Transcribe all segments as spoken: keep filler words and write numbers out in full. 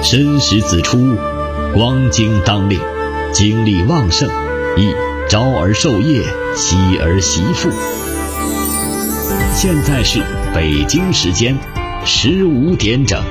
申时子出，光经当令，精力旺盛，宜朝而授业，夕而习赋。现在是北京时间十五点整。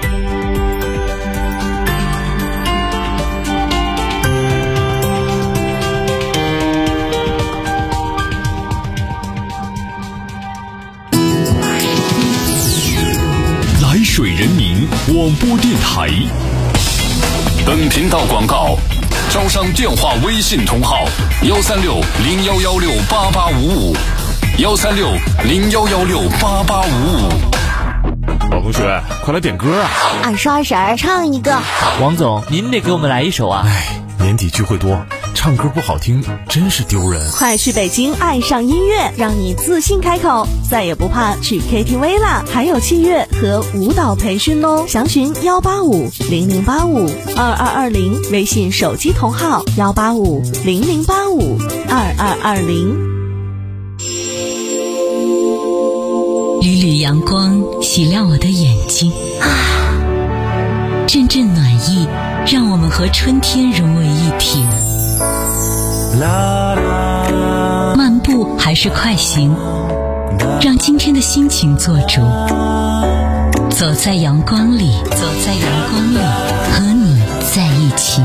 来水人民广播电台。本频道广告：招商电话微信同号：幺三六零幺幺六八八五五，幺三六零幺幺六八八五五。 老同学，快来点歌啊！ 二叔二婶儿唱一个。 王总，您得给我们来一首啊！ 哎，年底聚会多，唱歌不好听真是丢人。 快去北京爱上音乐，让你自信开口，再也不怕去 K T V 啦！还有器乐和舞蹈培训哦，详询幺八五零零八五二二二零，微信手机同号幺八五零零八五二二二零。 缕缕阳光洗亮我的眼睛，啊，阵阵暖意让我们和春天融为一体。漫步还是快行，让今天的心情做主。走在阳光里，走在阳光里，和你在一起。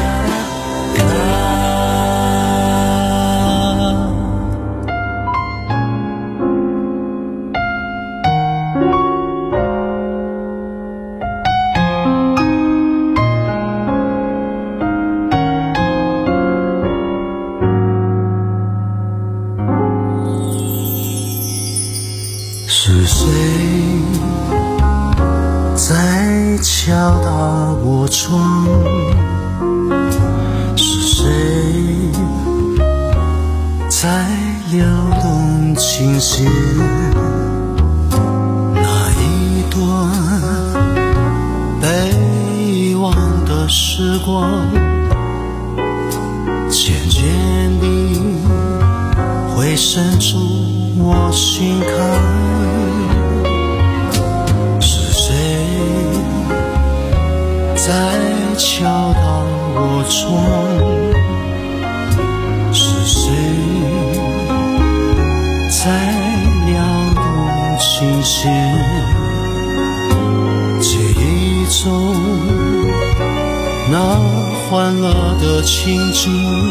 是谁在敲打我窗？是谁在撩动琴弦？那一段被遗忘的时光，渐渐地会渗出我心坎。在敲打我窗，是谁在撩动琴弦？记忆中那欢乐的情景，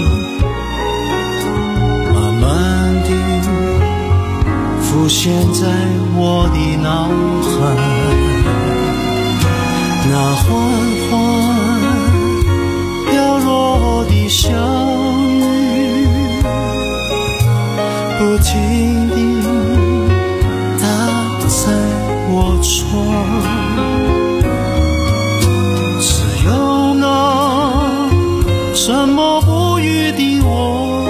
慢慢地浮现在我的脑海。那缓缓飘落的小雨，不停地打在我窗，只有那沉默不语的我，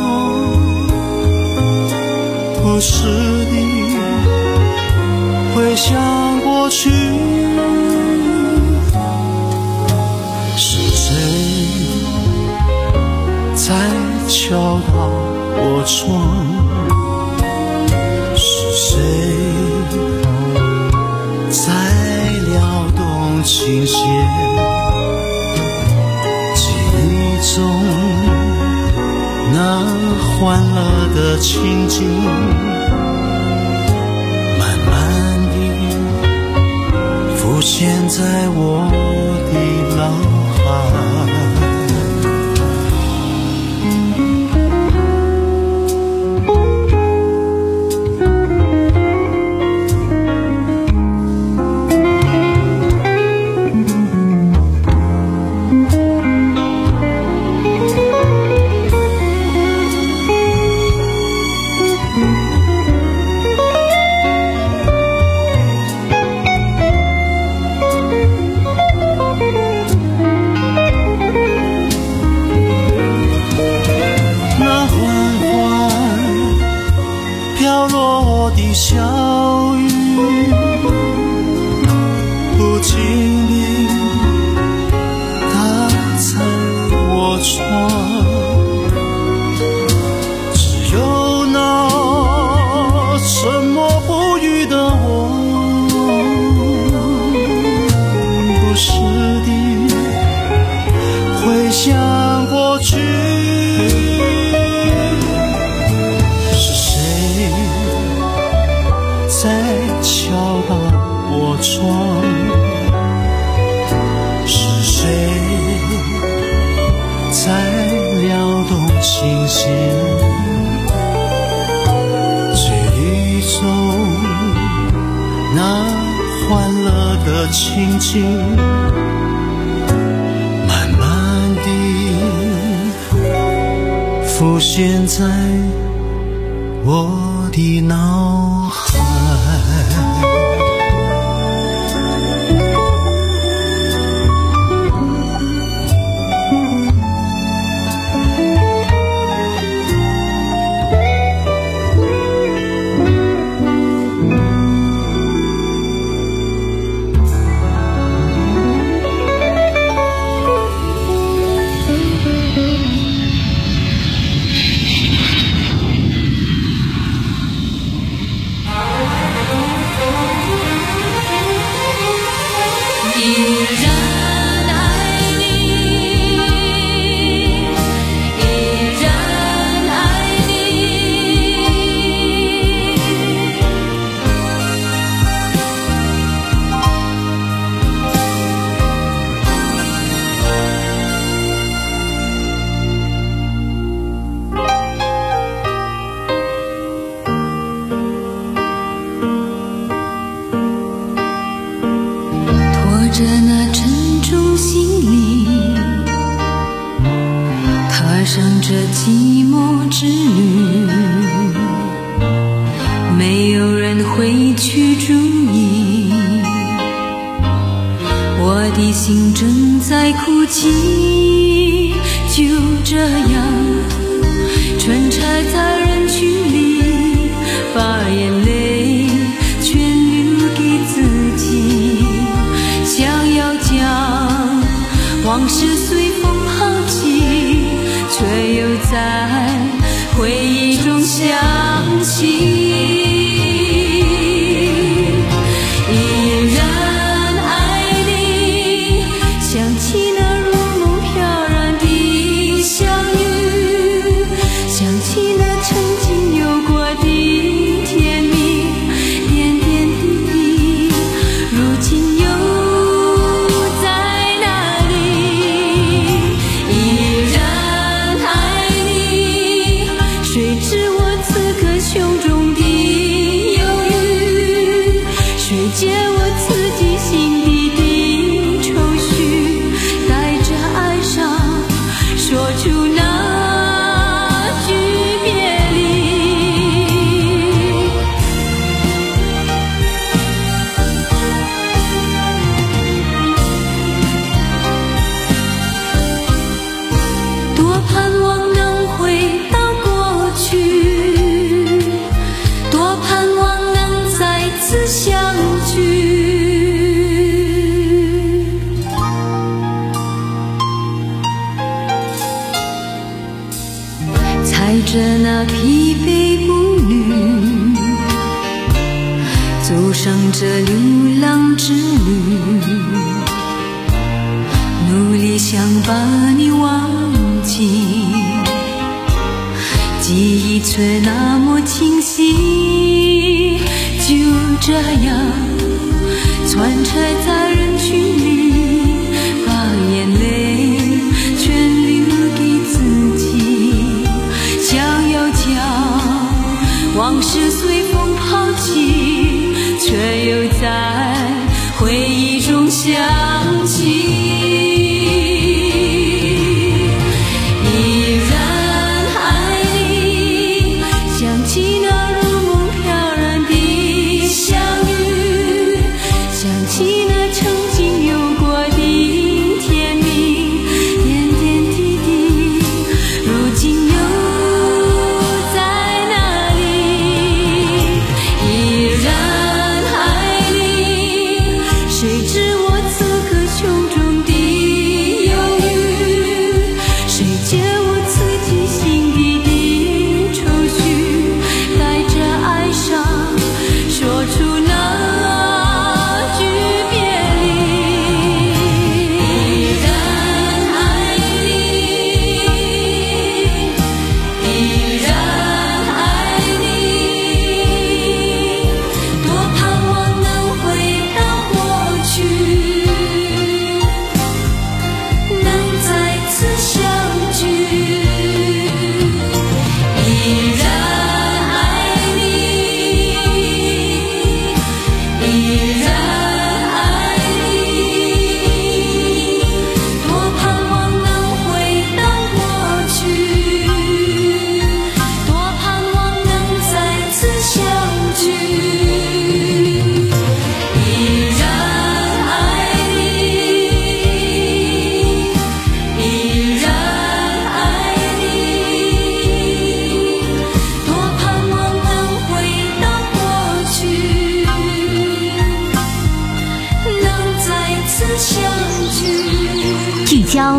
不时地回想过去。在敲打我窗，是谁在撩动琴弦？记忆中那欢乐的情景，慢慢地浮现在我的脑海。小雨不经意打在我窗，只有那沉默不语的我，不时地窗，是谁在撩动琴弦，这一种那欢乐的情景，慢慢地浮现在我的脑海。 着那沉重行李，踏上这寂寞之旅，没有人会去注意，我的心正在哭泣。就这样穿插在人群里，把眼泪全留给自己，想要将往事随风抛弃，却又在回忆中想起，依然爱你，想起那如梦飘然的相遇，想起那曾经有过的甜蜜，点点滴滴，如今又胸中的忧郁，谁解我自己心底的愁绪，带着哀伤说出那句别离。多盼望能回到过去，相聚，踩着那疲惫步履，走上这流浪之旅，努力想把你忘记，记忆却那么清晰，就这样穿插在人群里，把眼泪全留给自己，想要将往事随风抛弃，却又在回忆中想起。说出那句别离。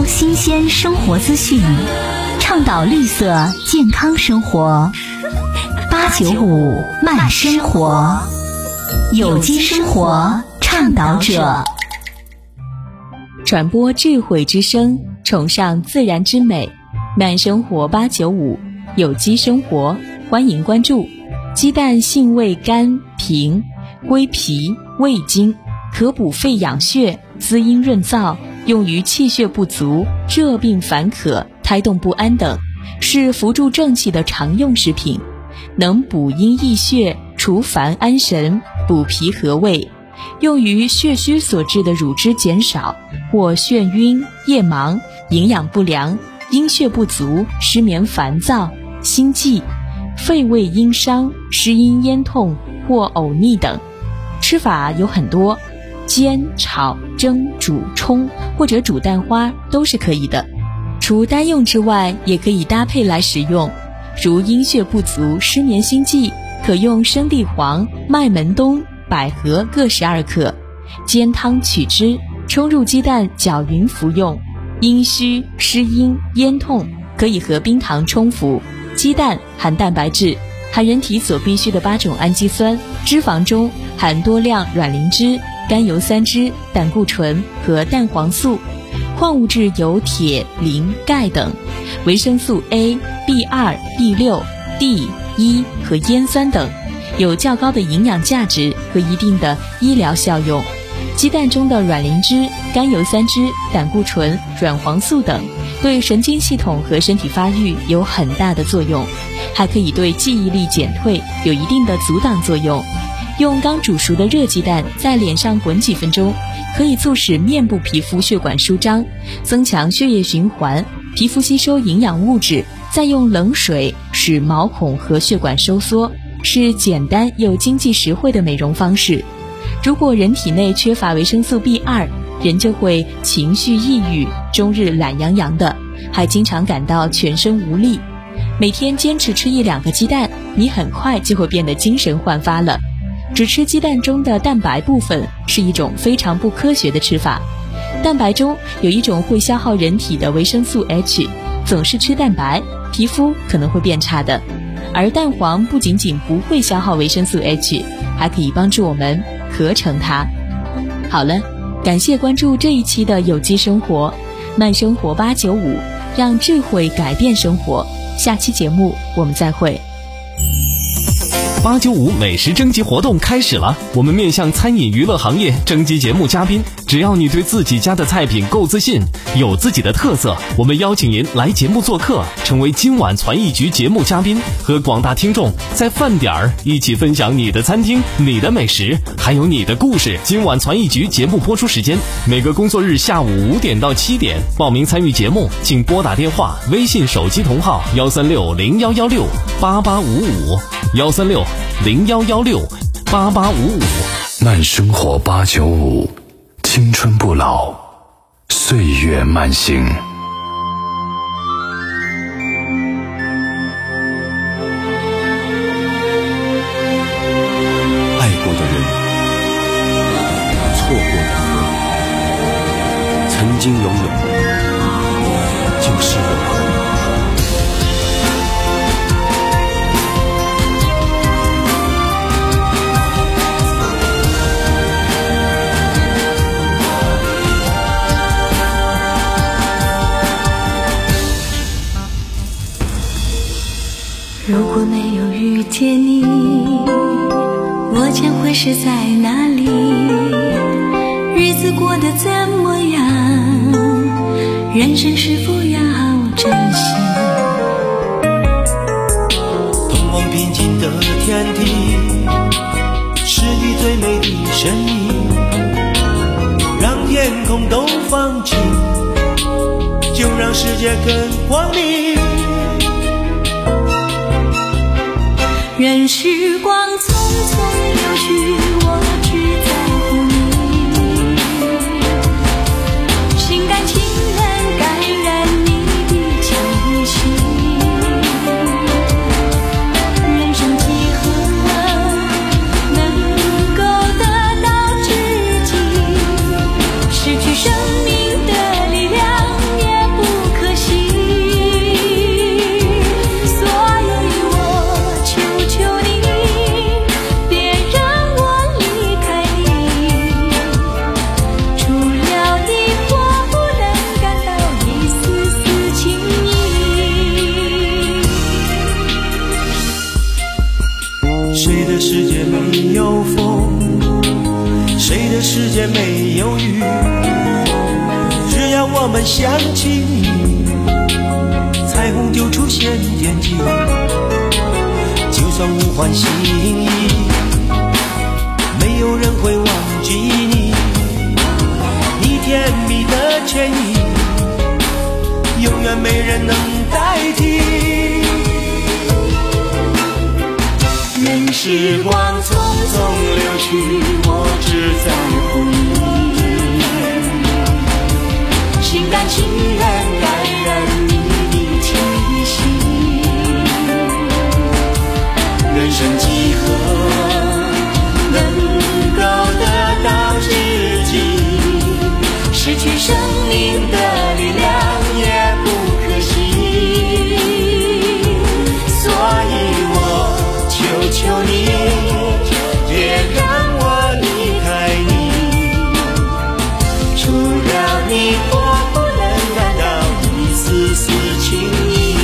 收新鲜生活资讯，倡导绿色健康生活。八九五慢生活，有机生活倡导者， 传播智慧之声，崇尚自然之美。慢生活八九五，有机生活，欢迎关注。鸡蛋性味甘平，归脾胃经，可补肺养血，滋阴润燥，用于气血不足、热病烦渴、胎动不安等，是扶助正气的常用食品，能补阴益血，除烦安神，补脾和胃，用于血虚所致的乳汁减少或眩晕、夜盲、营养不良、阴血不足、失眠烦躁、心悸、肺胃阴伤、湿阴咽痛或呕逆等。吃法有很多，煎、炒、蒸、煮、冲或者煮蛋花都是可以的。除单用之外，也可以搭配来食用。如阴血不足、失眠心悸，可用生地黄、麦门冬、百合各十二克，煎汤取汁，冲入鸡蛋搅匀服用。阴虚、湿阴、咽痛可以和冰糖冲服。鸡蛋含蛋白质，含人体所必需的八种氨基酸，脂肪中含多量卵磷脂、甘油三酯、胆固醇和蛋黄素，矿物质有铁、磷、钙等，维生素 A、B 二、B 六、D、E 和烟酸等，有较高的营养价值和一定的医疗效用。鸡蛋中的卵磷脂、甘油三酯、胆固醇、软黄素等，对神经系统和身体发育有很大的作用，还可以对记忆力减退有一定的阻挡作用。用刚煮熟的热鸡蛋在脸上滚几分钟，可以促使面部皮肤血管舒张，增强血液循环，皮肤吸收营养物质，再用冷水使毛孔和血管收缩，是简单又经济实惠的美容方式。如果人体内缺乏维生素 B 二，人就会情绪抑郁，终日懒洋洋的，还经常感到全身无力。每天坚持吃一两个鸡蛋，你很快就会变得精神焕发了。只吃鸡蛋中的蛋白部分是一种非常不科学的吃法。蛋白中有一种会消耗人体的维生素 H， 总是吃蛋白，皮肤可能会变差的。而蛋黄不仅仅不会消耗维生素 H， 还可以帮助我们合成它。好了，感谢关注这一期的有机生活，慢生活八九五，让智慧改变生活。下期节目我们再会。 八九五美食征集活动开始了，我们面向餐饮娱乐行业征集节目嘉宾，只要你对自己家的菜品够自信，有自己的特色，我们邀请您来节目做客，成为今晚传艺局节目嘉宾，和广大听众在饭点儿一起分享你的餐厅、你的美食，还有你的故事。今晚传艺局节目播出时间每个工作日下午五点到七点，报名参与节目请拨打电话、微信手机同号幺三六零幺幺六八八五五幺三六零幺幺六八八五五。 慢生活八九五，青春不老，岁月慢行。 爱过的人，错过的人，曾经拥有的就是永恒。 如果没有遇见你，我将会是在哪里？日子过得怎么样？人生是否要珍惜？ 通往平静的天地，是你最美的声音，让天空都放晴，就让世界更光明。 任时光匆匆流去，我只在乎你，心甘情愿感染你的气息。人生几何能够得到知己，失去生命的力量也们想起你，彩虹就出现眼睛，就算物换星移，没有人会忘记你，你甜蜜的歉意，永远没人能代替。任时光匆匆流去，我只在乎你，心甘情愿感染你的气息。人生几何能够得到知己，失去生命的力量也不可惜。所以我求求你，别让我离开你，除了你我不能感到一丝丝情意。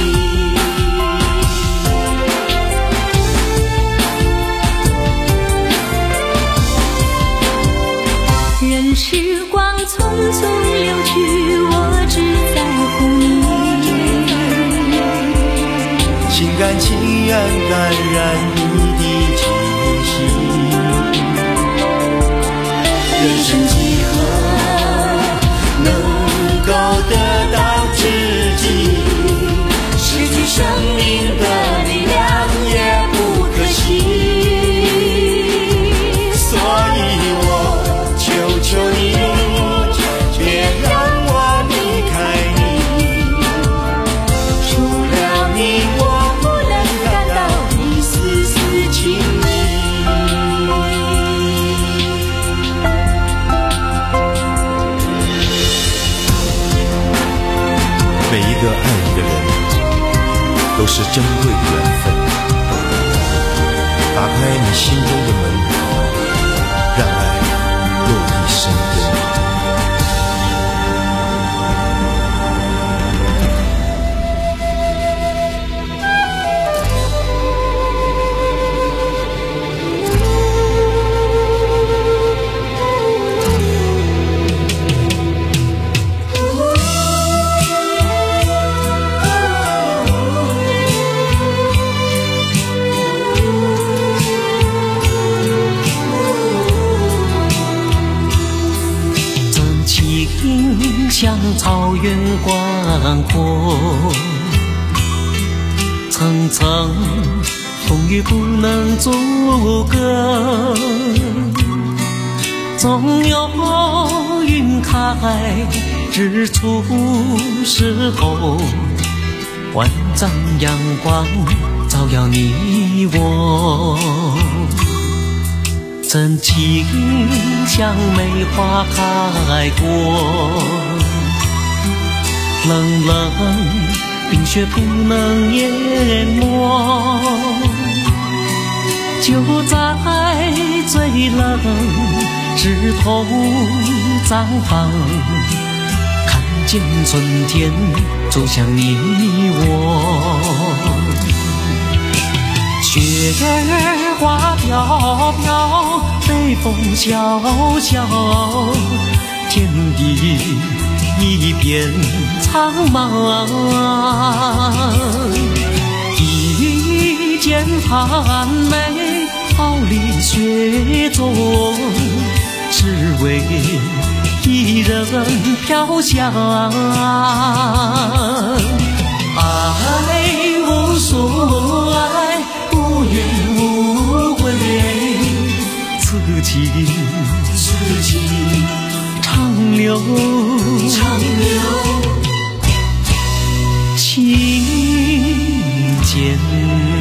任时光匆匆流去，我只在乎你， 心甘情愿感染你的气息。人生几何能够得到知己，失去生命的力量也不可惜。所以我求求你，别让我离开你，除了你我不能感到一丝丝情意。 每一个爱你的人都是珍贵的缘分，打开你心中的门，让爱落地生根。 像草原广阔，层层风雨不能阻隔，总有云开日出时候，万丈阳光照耀你我，真情像梅花开过，冷冷冰雪不能淹没，就在最冷枝头绽放，看见春天走向你我。雪儿花飘飘，北风萧萧，天地一片苍茫，一剑寒梅毫厘雪中，只为一人飘香。爱无所爱，无怨无悔，此情此情长留长留情间。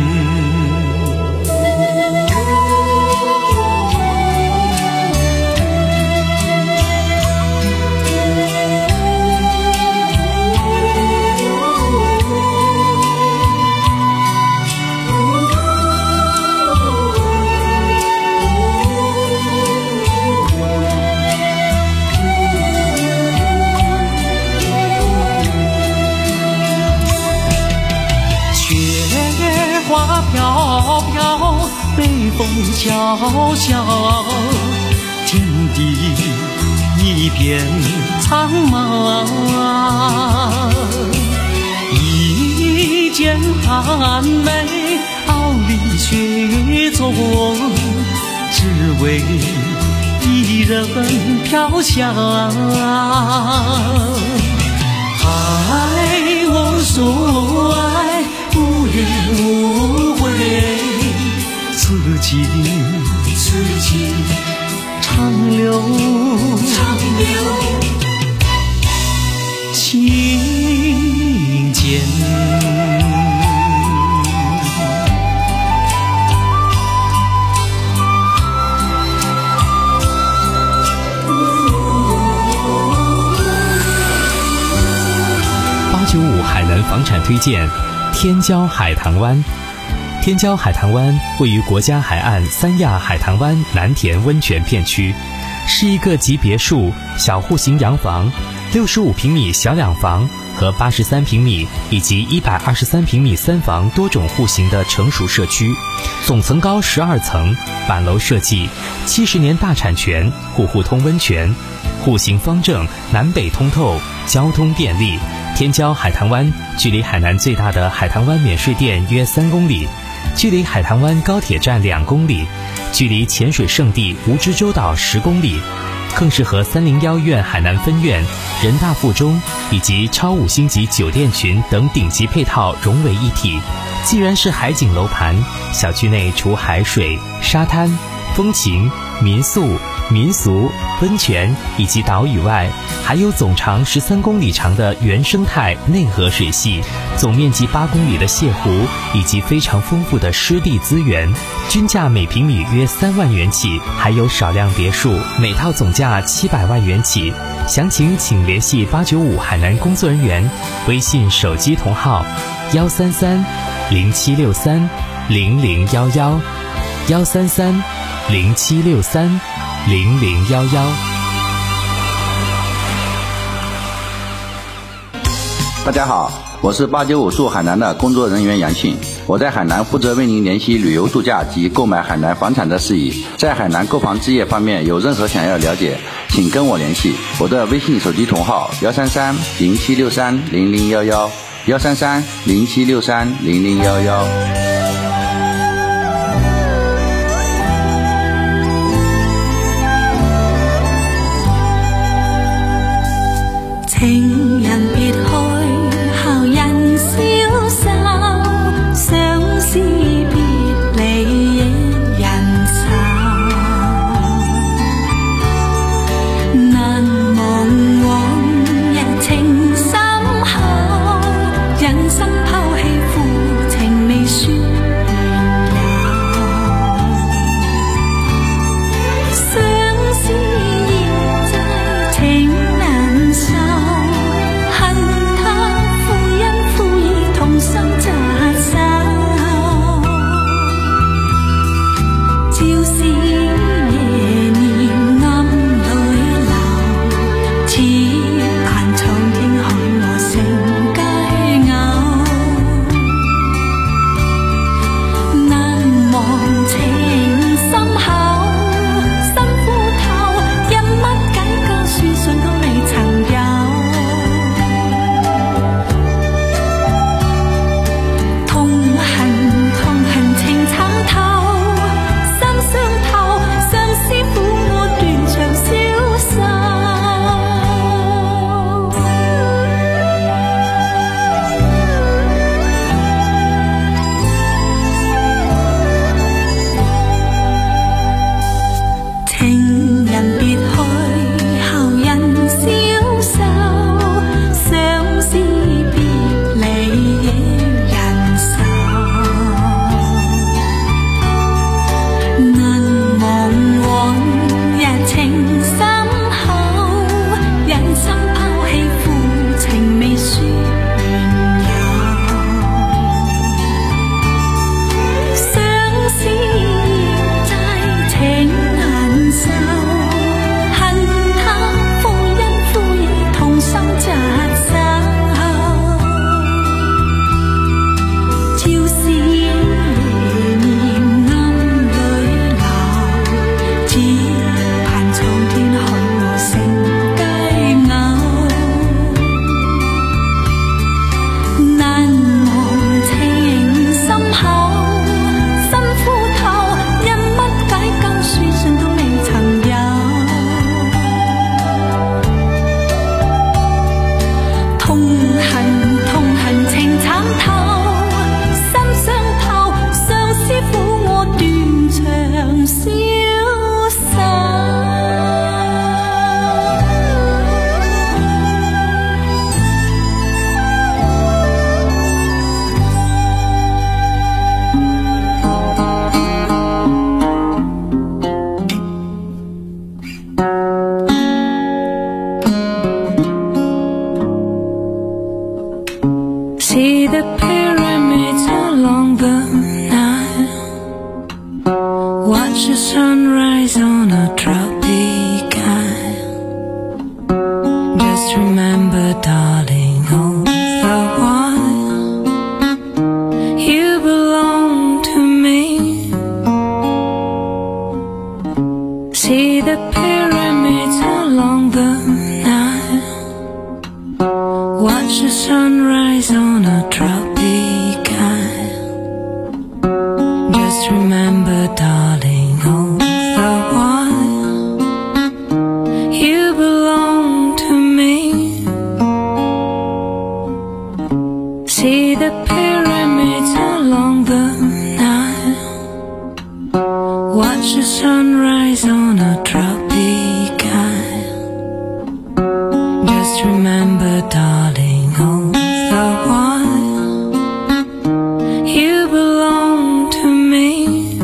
花飘飘，北风萧萧，天地一一片苍茫，一剑寒梅傲立雪中，只为一人飘香。爱我所爱，无怨无悔，此情此情长留长留心间。 八九五海南房产推荐：天骄海棠湾。天骄海棠湾位于国家海岸三亚海棠湾南田温泉片区，是一个集别墅、小户型洋房、六十五平米小两房和八十三平米以及一百二十三平米三房多种户型的成熟社区，总层高十二层，板楼设计，七十年大产权，户户通温泉，户型方正，南北通透，交通便利。天骄海棠湾距离海南最大的海棠湾免税店约三公里，距离海棠湾高铁站两公里，距离潜水圣地蜈支洲岛十公里，更是和三零幺院海南分院、人大附中以及超五星级酒店群等顶级配套融为一体。既然是海景楼盘，小区内除海水、沙滩、风情、民宿、民俗、温泉以及岛屿外，还有总长十三公里长的原生态内河水系，总面积八公里的泻湖，以及非常丰富的湿地资源，均价每平米约三万元起，还有少量别墅，每套总价七百万元起。详情请联系八九五海南工作人员，微信手机同号幺三三零七六三零零幺幺幺三三零七六三零零幺幺。 大家好，我是八九五住海南的工作人员杨庆，我在海南负责为您联系旅游度假及购买海南房产的事宜。在海南购房置业方面有任何想要了解，请跟我联系，我的微信手机同号幺三三零七六三零零幺幺幺三三零七六三零零幺幺。 情人別去，後人消瘦，相思別離亦人愁。難忘往日情深厚，人生拋棄負情未說緣由。相思現在情難受。 See the pyramids along the Nile. Watch the sunrise on a tropic isle. Just remember, darling, all the while you belong to me. See the pyramids along the Nile. Watch the sunrise on a tropic isle. Just remember, darling, all the while you belong to me. See the pyramids along the Nile. Watch the sunrise on a tropic isle. Just remember, darling, all the while you belong to me.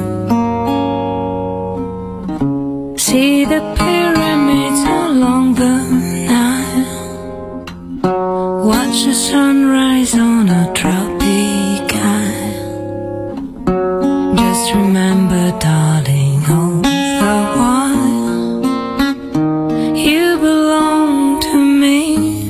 See the pyramids along the Nile. Watch the sunrise on a tropic isle. Just remember, darling, all the while you belong to me.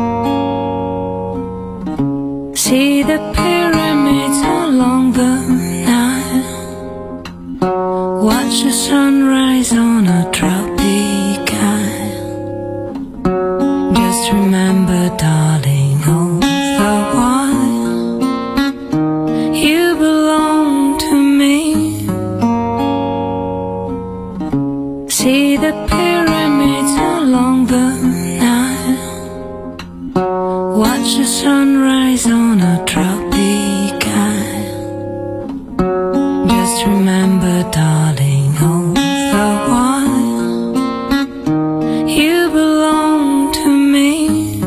See the pyramids along the Nile. Watch the sunrise on a tropic isle. Just remember, darling, all the while you belong to me. See the pyramids along the Nile. Watch the sunrise on a tropic isle. Just remember, darling, all the while you belong to me.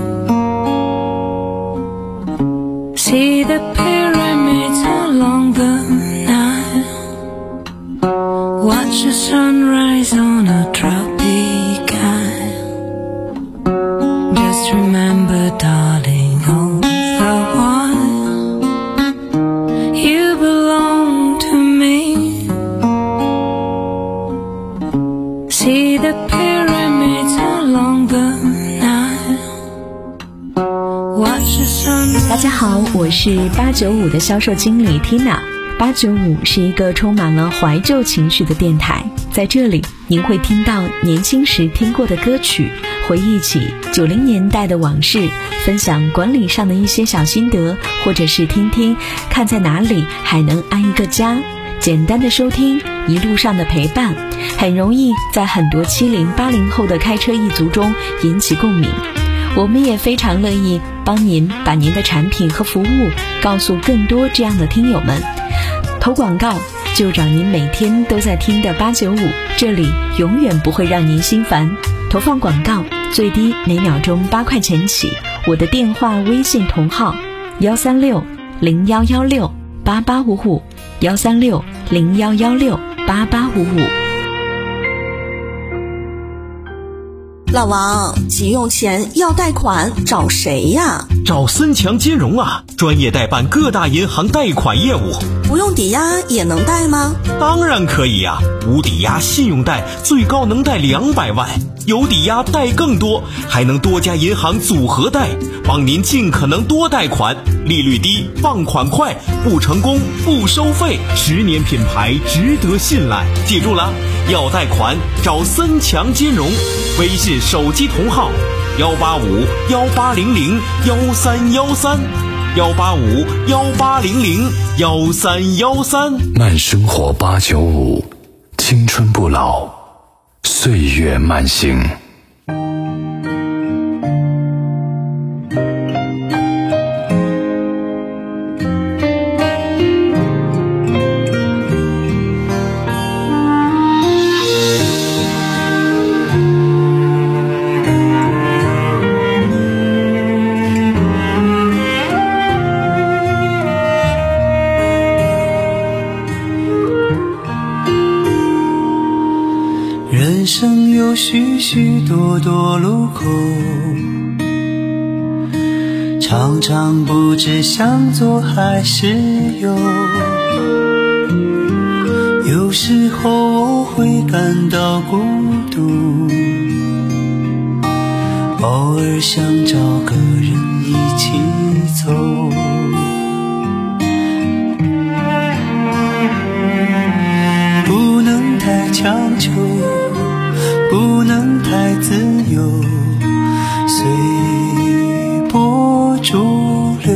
See the pyramids along the Nile. Watch the sunrise on a tropic isle. Just remember, darling, all the while you belong to me. See the pyramids along the Nile. Watch the sunrise. 大家好，我是八九五的销售经理 Tina。八九五是一个充满了怀旧情绪的电台，在这里您会听到年轻时听过的歌曲，回忆起九零年代的往事，分享管理上的一些小心得，或者是听听看在哪里还能安一个家。简单的收听，一路上的陪伴，很容易在很多七零八零后的开车一族中引起共鸣。我们也非常乐意帮您把您的产品和服务告诉更多这样的听友们。投广告就找您每天都在听的八九五，这里永远不会让您心烦。投放广告最低每秒钟八块钱起，我的电话微信同号幺三六零幺幺六八八五五幺三六零幺幺六八八五五。 老王，急用钱要贷款找谁呀？ 找森强金融啊，专业代办各大银行贷款业务。 不用抵押也能贷吗？ 当然可以呀、啊，无抵押信用贷最高能贷两百万，有抵押贷更多，还能多家银行组合贷，帮您尽可能多贷款，利率低，放款快，不成功不收费，十年品牌值得信赖。记住了，要贷款找森强金融，微信手机同号幺八五幺八零零幺三幺三幺八五幺八零零幺三幺三。 慢生活八九五，青春不老，岁月慢行。 人生有许许多多路口， 常常不知向左还是右，有时候我会感到孤独，偶尔想找个人一起走。不能太强求，不能太自由，随波逐流。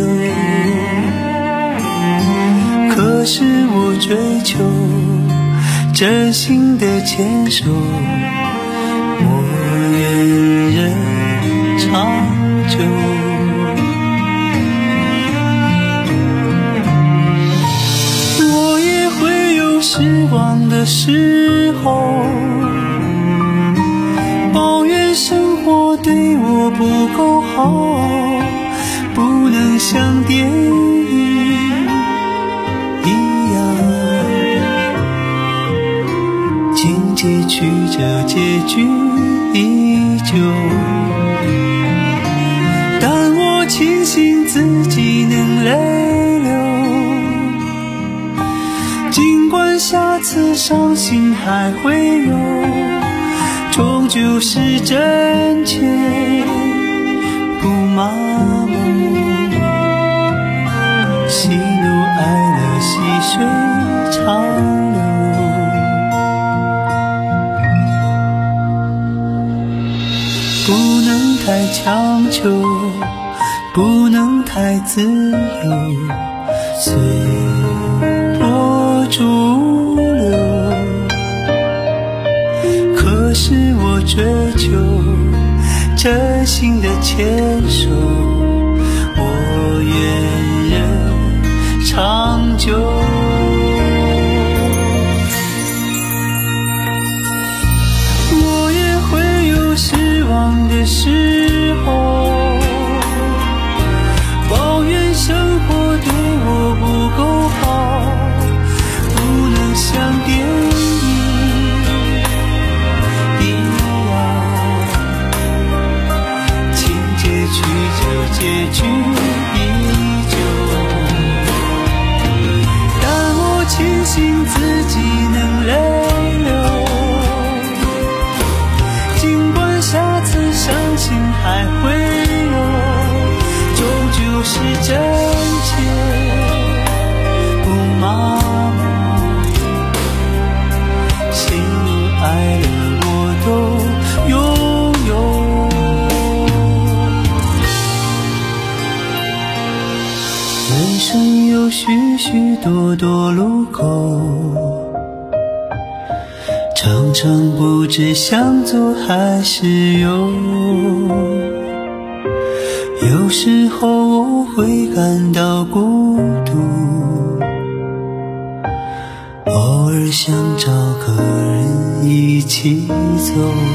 可是我追求真心的牵手，我愿人长久。我也会有失望的时候，抱怨生活对我不够好，不能像电影一样，情节曲折，结局依旧。但我庆幸自己能泪流，尽管下次伤心还会有，终究是真切不麻木，喜怒哀乐细水长流。不能太强求，不能太自由，随波逐流。可是我追求真心的牵手，我愿人长久。我也会有失望的时候，抱怨生活对我不够好，不能像电影一样，情节曲折，结局依旧。但我庆幸自己能泪流，尽管下次伤心还会有，终究是真切不麻木，喜怒哀乐我都拥有。人生有许许多多路口，常常不知向左还是右，有时候我会感到孤独，偶尔想找个人一起走，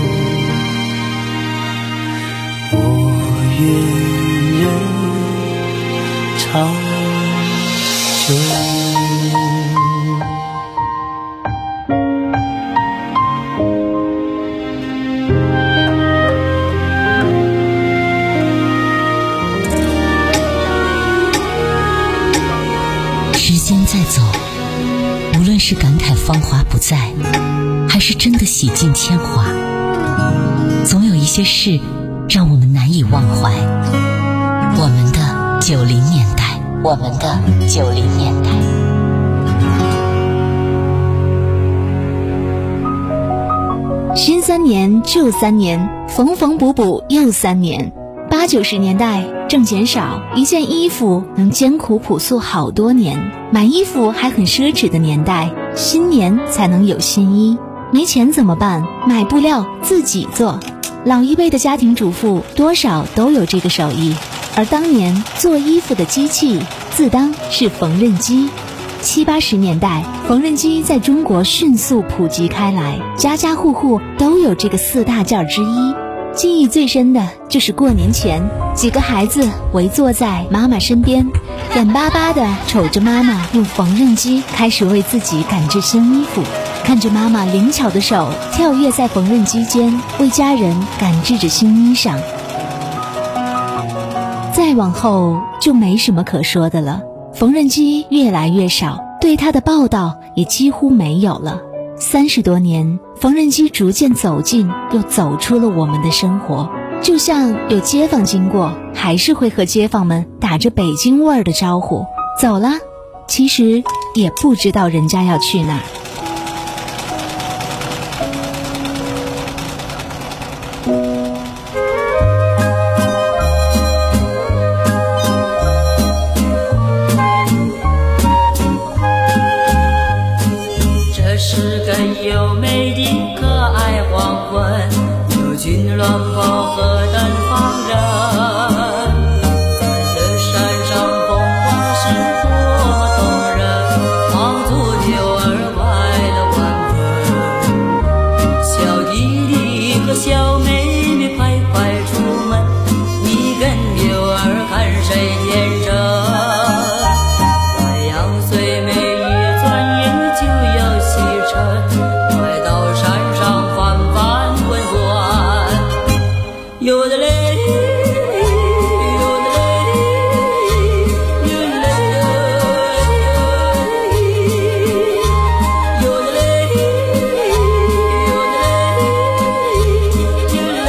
我愿人长久。 在走，无论是感慨芳华不再，还是真的洗尽铅华，总有一些事让我们难以忘怀。我们的九零年代，我们的九零年代。 新三年旧三年，缝缝补补又三年。八九十年代挣钱少，一件衣服能艰苦朴素好多年，买衣服还很奢侈的年代，新年才能有新衣。没钱怎么办？买布料自己做。老一辈的家庭主妇多少都有这个手艺，而当年做衣服的机器自当是缝纫机。七八十年代，缝纫机在中国迅速普及开来，家家户户都有这个四大件之一。记忆最深的就是过年前，几个孩子围坐在妈妈身边，眼巴巴地瞅着妈妈用缝纫机开始为自己赶制新衣服，看着妈妈灵巧的手跳跃在缝纫机间，为家人赶制着新衣裳。 再往后就没什么可说的了。缝纫机越来越少，对它的报道也几乎没有了。三十多年，缝纫机逐渐走进又走出了我们的生活，就像有街坊经过，还是会和街坊们打着北京味儿的招呼，走了，其实也不知道人家要去哪儿。 优美的可爱黄昏，有群鸾炮和灯放人，在山上风花是多么动人，望足牛儿快乐万分。小弟弟和小妹妹快快出门，你跟牛儿看谁天真。太阳虽美一转眼就要西沉，有的嘞，有的嘞，有的嘞，有的嘞，有的嘞，有的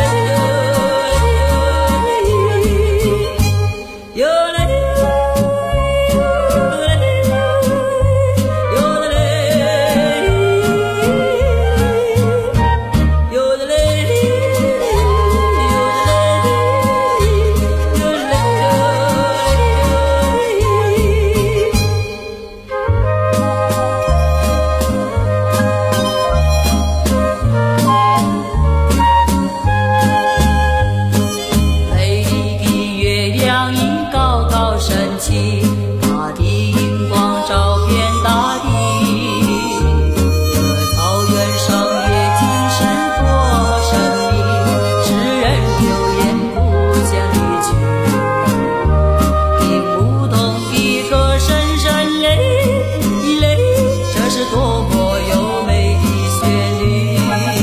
嘞，有的嘞。大地荧光照遍大地，这草原上也尽是多么神秘，世人流言不见离去，听不懂的歌声声泪泪，这是多么优美的旋律。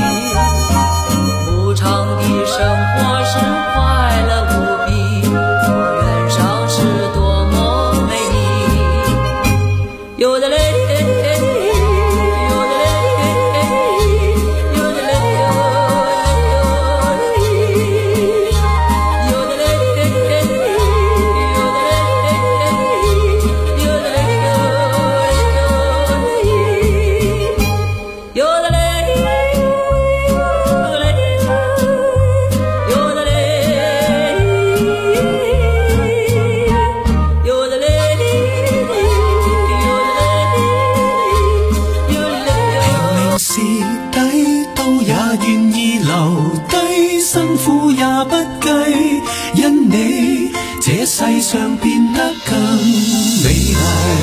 牧场的生活是快乐无比，草原上是多么美丽。有的嘞，有的嘞，有的嘞，有的嘞，有的嘞，有的嘞，有的嘞，有的嘞，有的嘞。 也不計，因你這世上變得更美麗。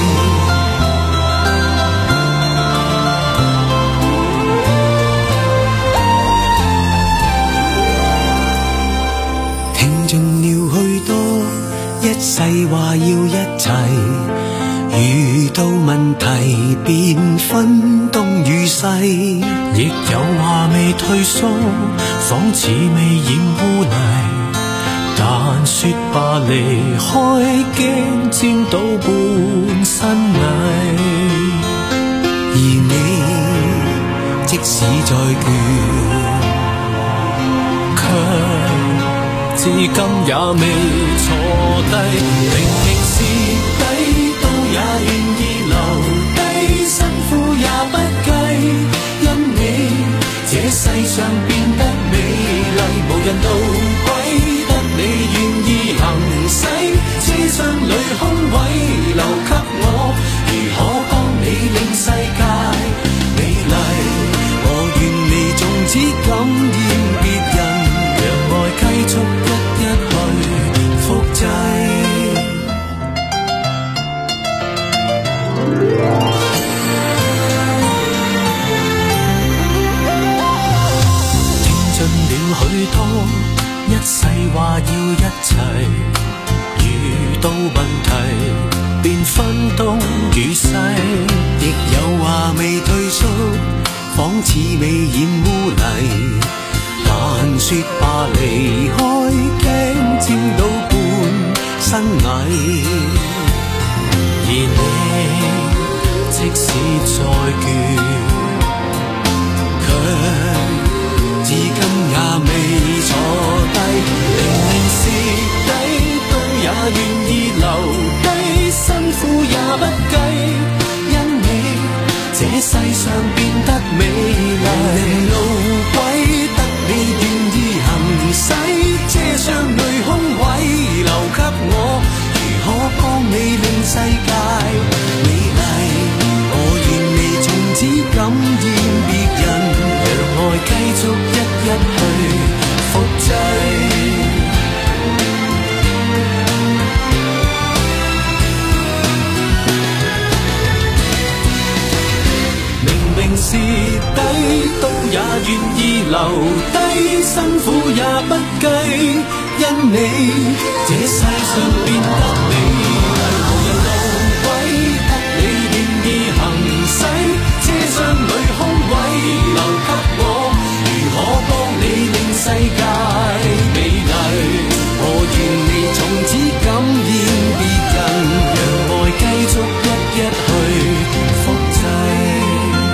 聽盡了許多一世話要一齊，遇到問題便分東與西，亦有話未退縮，仿似未染污泥，但說吧離開驚沾到半身泥。而你即使再倦，卻至今也未坐低，明明是底都也願意留低，辛苦也不計，因你這世上變得美麗，無人道歸得你願意行駛，車廂裏空位留給我，如何幫你令世界美麗？我願你縱只感染別人，讓愛繼續一一去複製。聽盡了許多一世話要一齊，遇到問題便分東與西，亦有話未退縮，仿似未染污泥，但說吧離開驚沾到半身矮，而你即使再倦，卻至今也未坐低。明明蝕底，都也願意留低，辛苦也不計，因你這世上變得美麗。路軌得你願意行駛，遮上淚空位留給我，如何幫你令世界美麗？我願你從此感染別人，讓愛繼續一一去複製。蝕底都也願意留低，辛苦也不計，因你這世上變得美麗。無人路軌得你願意行駛，車廂裏空位留給我，如何幫你令世界美麗？我願你從此感染別人，讓愛繼續一一去複製。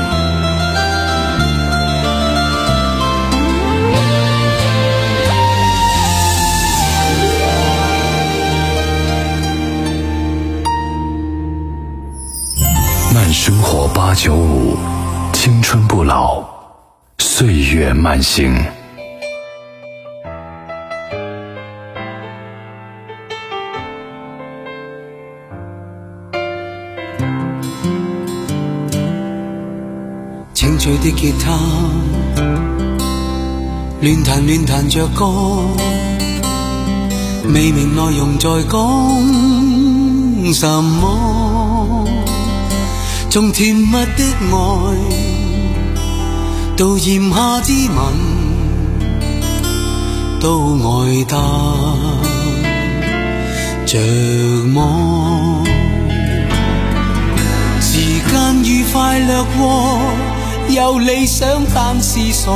慢生活八九五，青春不老，岁月慢行。 清脆的吉他，亂彈亂彈着歌，未明內容在講什麼。從甜蜜的愛到炎夏之吻，都愛得着魔。時間愉快掠過，有理想但是傻，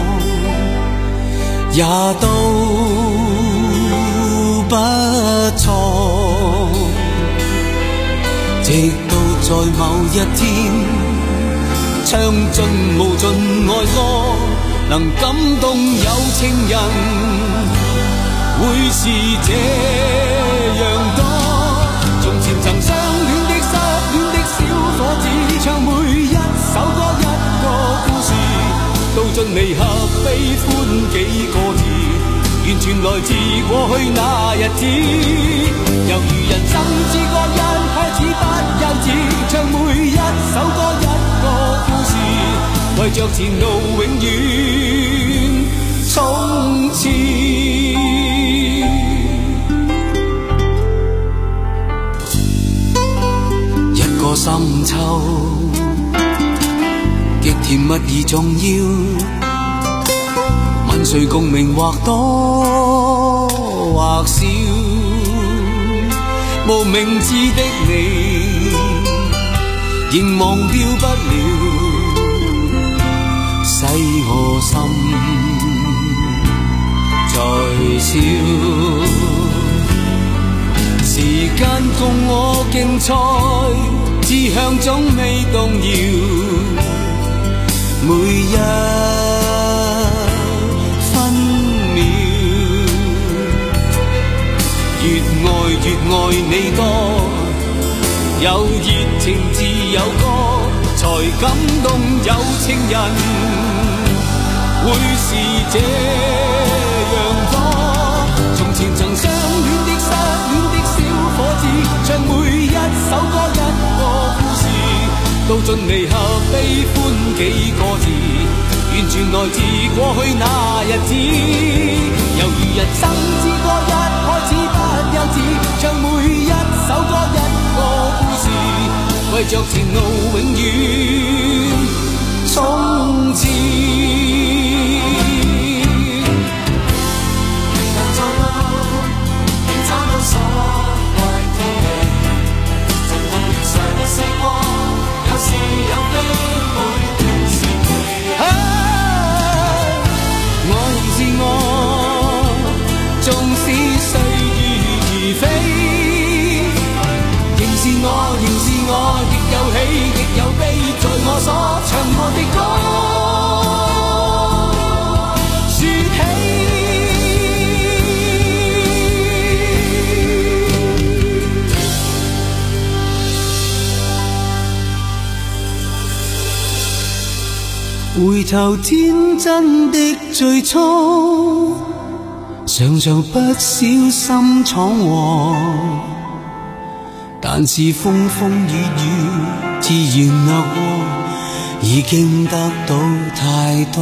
也都不錯。直到在某一天，唱盡無盡愛歌，能感動有情人，會是這樣多。從前曾相戀的失戀的小伙子，唱每一首歌一個故事，道盡離合悲歡幾個字，完全來自過去那日子。猶如人生之歌一開始不幼稚，唱每一首歌一個故事，為着前路永遠衝刺。一個深秋，極甜蜜而重要，問誰共鳴或多或少，無名字的你，仍忘掉不了，使我心在笑。時間共我競賽，志向總未動搖，每一分秒，越愛越愛你多，有熱情自有歌，才感動有情人，會是這樣多。從前曾相戀的失戀的小伙子，唱每一首歌一個故事，道盡離合悲歡幾個字，完全來自過去那日子。猶如人生之歌一開始不幼稚，唱每一首歌一個故事，為着前路永遠衝刺。縱使歲月如飛， 有悲在我所唱過的歌，說起回頭天真的最初，常常不小心闖禍，但是風風雨雨自然掠過，已經得到太多。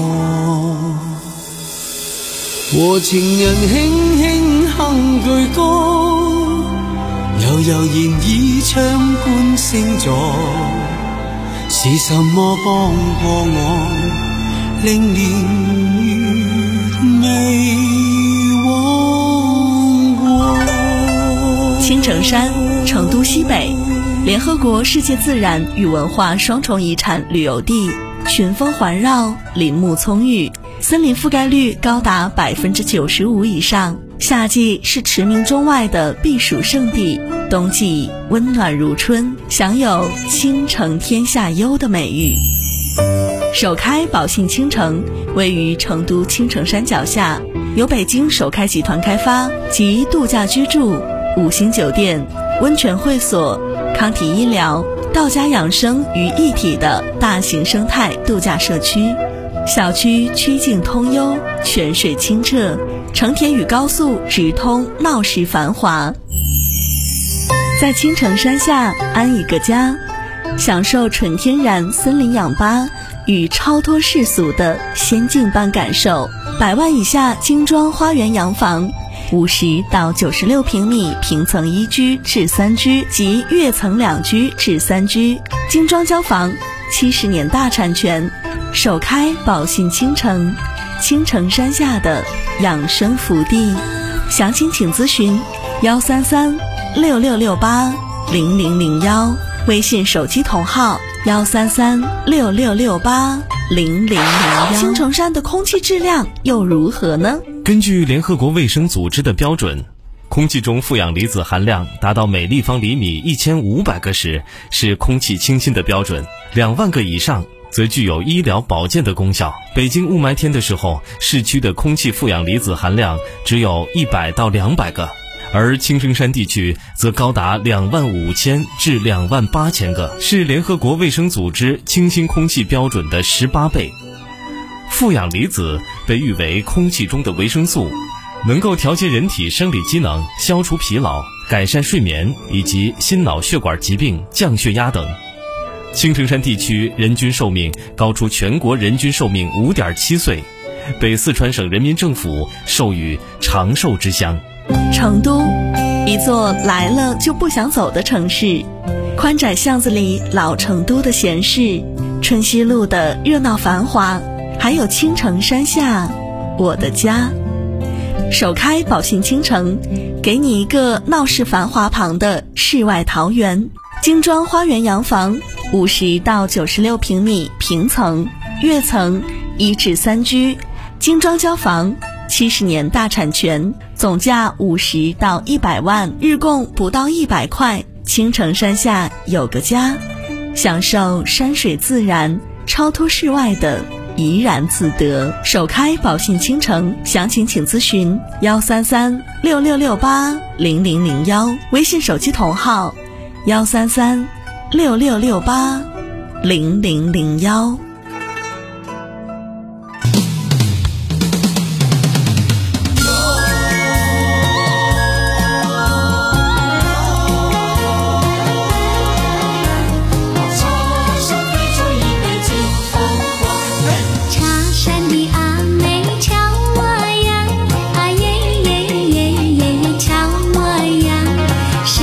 和情人輕輕哼句歌，悠悠然倚窗觀星座，是什麼幫過我，令年月未忘過。 青城山，成都西北，联合国世界自然与文化双重遗产旅游地，群峰环绕，林木葱郁，森林覆盖率高达百分之九十五以上。夏季是驰名中外的避暑胜地，冬季温暖如春，享有倾城天下优的美誉。首开宝信青城位于成都青城山脚下，由北京首开集团开发，集度假居住、五星酒店、温泉会所、康体医疗、道家养生于一体的大型生态度假社区。小区曲径通幽，泉水清澈，成田与高速直通，闹市繁华。在青城山下安一个家，享受纯天然森林氧吧与超脱世俗的仙境般感受。百万以下精装花园洋房，五十到九十六平米平层一居至三居及跃层两居至三居，精装交房，七十年大产权，首开宝信青城，青城山下的养生福地。详情请咨询幺三三六六六八零零零幺，微信手机同号幺三三六六六八零零零幺。青城山的空气质量又如何呢？ 根据联合国卫生组织的标准，空气中负氧离子含量达到每立方厘米一千五百个时是空气清新的标准，两万个以上则具有医疗保健的功效。北京雾霾天的时候，市区的空气负氧离子含量只有一百到两百个，而青城山地区则高达两万五千至两万八千个，是联合国卫生组织清新空气标准的十八倍。负氧离子被誉为空气中的维生素，能够调节人体生理机能，消除疲劳，改善睡眠以及心脑血管疾病、降血压等。青城山地区人均寿命高出全国人均寿命 五点七岁，被四川省人民政府授予长寿之乡。 成都，一座来了就不想走的城市，宽窄巷子里老成都的闲适，春熙路的热闹繁华，还有青城山下我的家。首开宝信青城，给你一个闹市繁华旁的世外桃源。精装花园洋房，五十到九十六平米平层、跃层一至三居，精装交房，七十年大产权，总价五十到一百万，日供不到一百块。青城山下有个家，享受山水自然，超脱世外的怡然自得。首开宝信青城，详情请咨询幺三三六六六八零零零幺，微信手机同号幺三三六六六八零零零幺。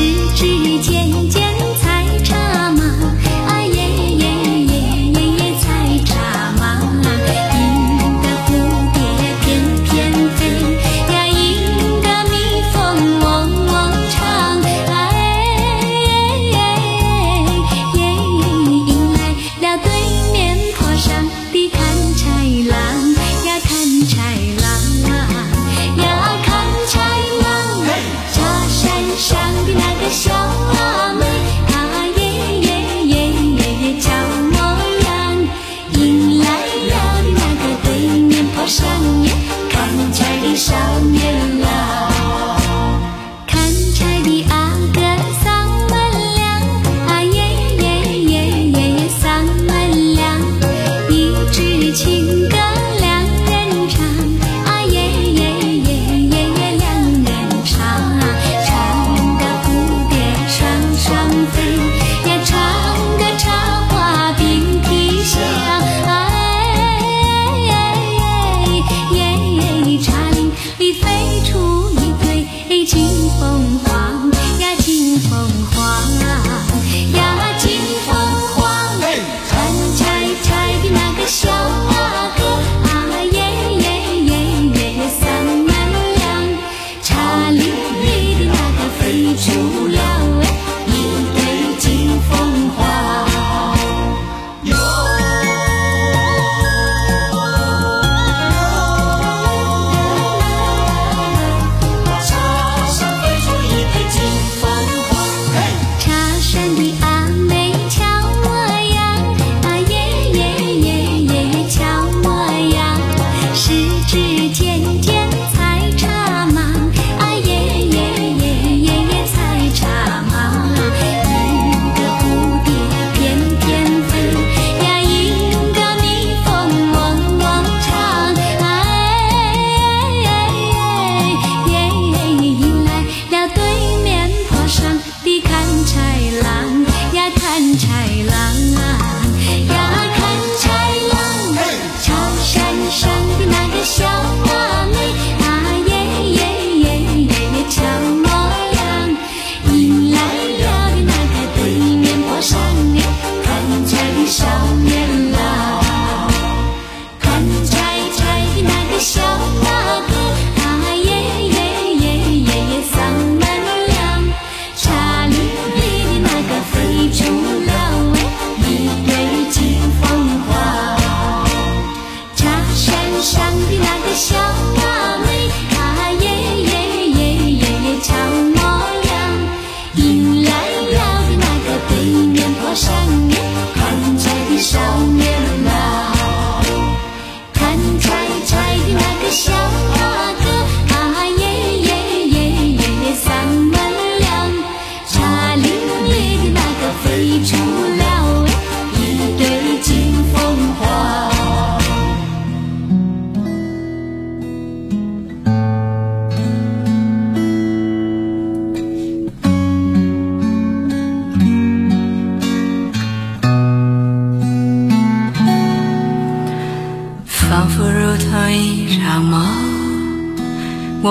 渐渐采茶嘛，啊耶耶耶耶耶采。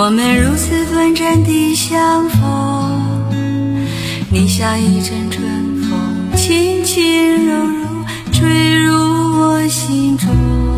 我们如此短暂的相逢，你像一阵春风，轻轻柔柔吹入我心中。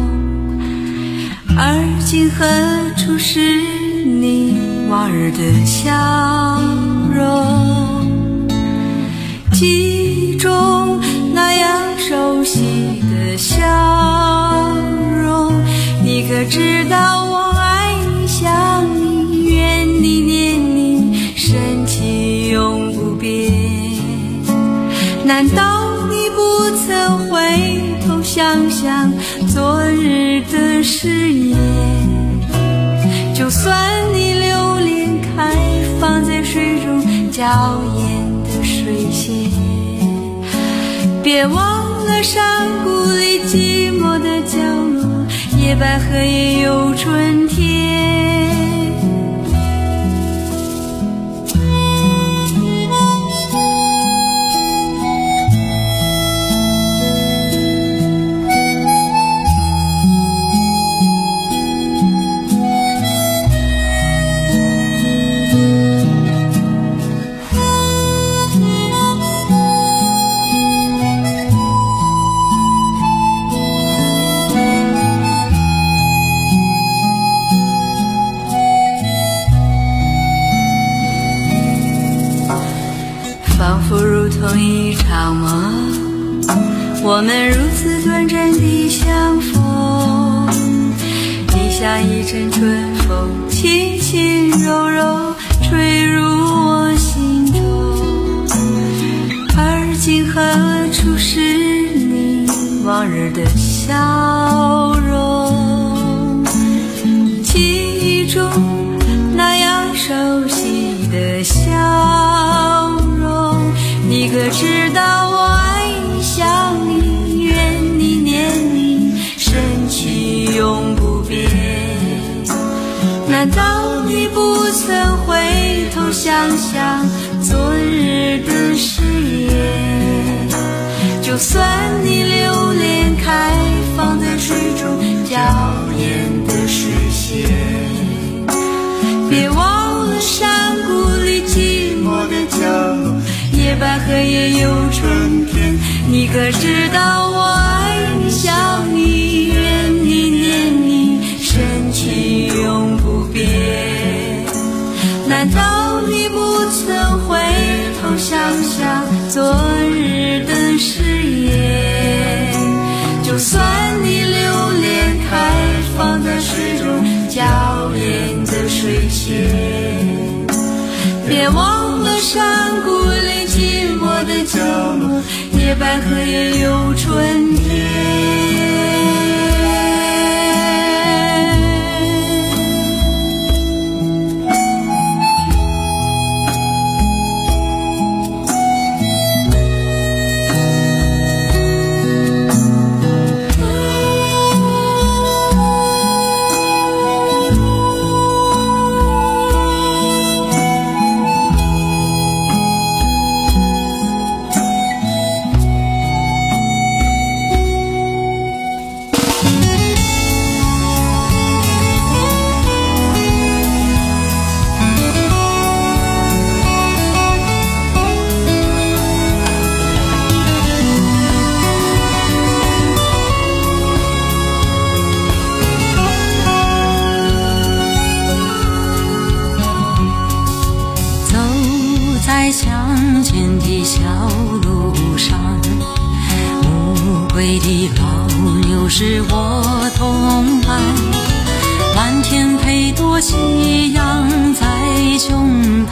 而今何处是你往日的笑容？记忆中那样熟悉的笑容，你可知道我爱你想你，愿你念你，深情永不变。难道你不曾回头想想昨日的誓言？就算你留恋开放在水中娇艳的水仙，别忘了山谷里寂寞的角落，野百合也有春天。仿佛如同一场梦，我们如此短暂的相逢，你像一阵春风，轻轻柔柔吹入我心中。而今何处是你往日的笑容？记忆中那样熟悉的笑容，你可知道我爱你想你，愿你念你，深情永不变。难道你不曾回头想想昨日的誓言？就算你留恋开放在水中娇艳的水仙，别忘了山谷里寂寞的角落，野百合也有春天。你可知道我爱你想你，愿你念你，深情永不变。难道你不曾回头想想昨日的誓言？就算你留恋开放在水中娇艳的水仙，别忘了山谷里寂寞的角落，野百合也有春天。乡间的小路上，乌龟的老牛是我同伴，蓝天配朵夕阳在胸膛。